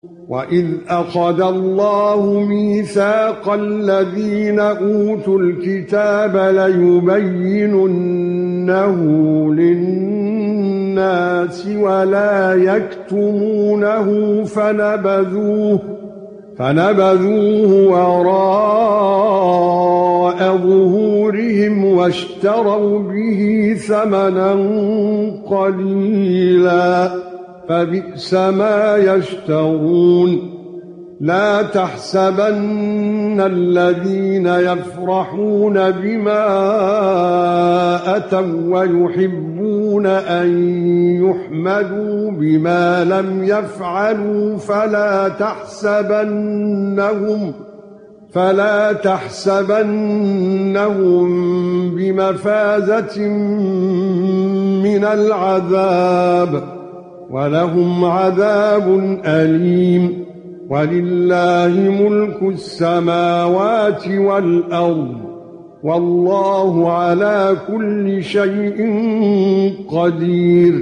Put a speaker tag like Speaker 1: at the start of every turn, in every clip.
Speaker 1: وَإِذْ أَخَذَ اللَّهُ مِيثَاقَ الَّذِينَ أُوتُوا الْكِتَابَ لَيُبَيِّنُنَّهُ لِلنَّاسِ وَلَا يَكْتُمُونَهُ فَنَبَذُوهُ وَرَاءَ ظُهُورِهِمْ وَاشْتَرَوْا بِهِ ثَمَنًا قَلِيلًا فَبِئْسَ مَا يَشْتَرُونَ لَا تَحْسَبَنَّ الَّذِينَ يَفْرَحُونَ بِمَا أَتَوا وَيُحِبُّونَ أَن يُحْمَدُوا بِمَا لَمْ يَفْعَلُوا فَلَا تَحْسَبَنَّهُم بِمَفَازَةٍ مِنَ الْعَذَابِ وَلَهُمْ عَذَابٌ أَلِيمٌ وَلِلَّهِ مُلْكُ السَّمَاوَاتِ وَالْأَرْضِ وَاللَّهُ عَلَى كُلِّ شَيْءٍ قَدِيرٌ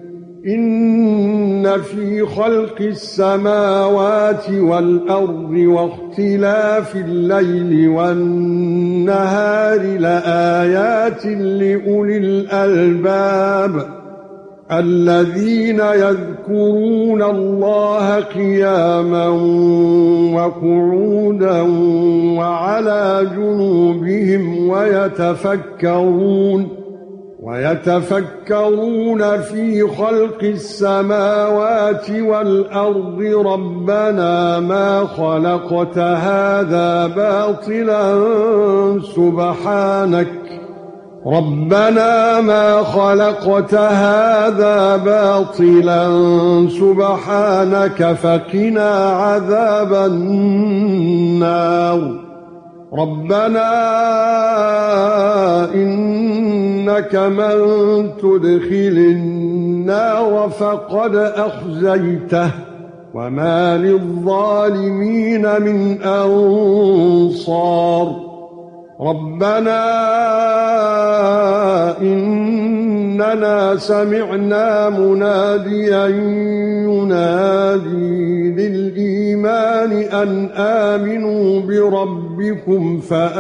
Speaker 1: إِنَّ فِي خَلْقِ السَّمَاوَاتِ وَالْأَرْضِ وَاخْتِلَافِ اللَّيْلِ وَالنَّهَارِ لَآيَاتٍ لِأُولِي الْأَلْبَابِ الَّذِينَ يَذْكُرُونَ اللَّهَ قِيَامًا وَقُعُودًا وَعَلَى جُنُوبِهِمْ وَيَتَفَكَّرُونَ فِي خَلْقِ السَّمَاوَاتِ وَالْأَرْضِ رَبَّنَا مَا خَلَقْتَ هَذَا باطِلًا سُبْحَانَكَ فَقِنَا عَذَابَ النَّارِ رَبَّنَا إِنَّكَ مَن تُدْخِلِ النَّارَ فَقَدْ أَخْزَيْتَهُ وَمَا لِلظَّالِمِينَ مِنْ أَنصَارٍ رَبَّنَا إِنَّنَا سَمِعْنَا مُنَادِيًا يُنَادِي لِلْإِيمَانِ أَنْ آمِنُوا بِرَبِّكُمْ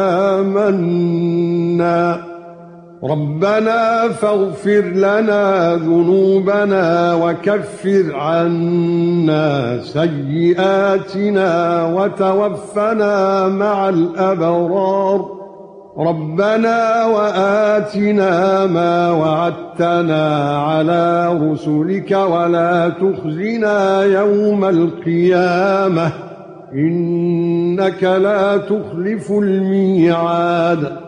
Speaker 1: فَآمَنَّا رَبَّنَا فَاغْفِرْ لَنَا ذُنُوبَنَا وَكَفِّرْ عَنَّا سَيِّئَاتِنَا وَتَوَفَّنَا مَعَ الْأَبْرَارِ رَبَّنَا وَآتِنَا مَا وَعَدتَّنَا عَلَى رُسُلِكَ وَلَا تُخْزِنَا يَوْمَ الْقِيَامَةِ إِنَّكَ لَا تُخْلِفُ الْمِيعَادَ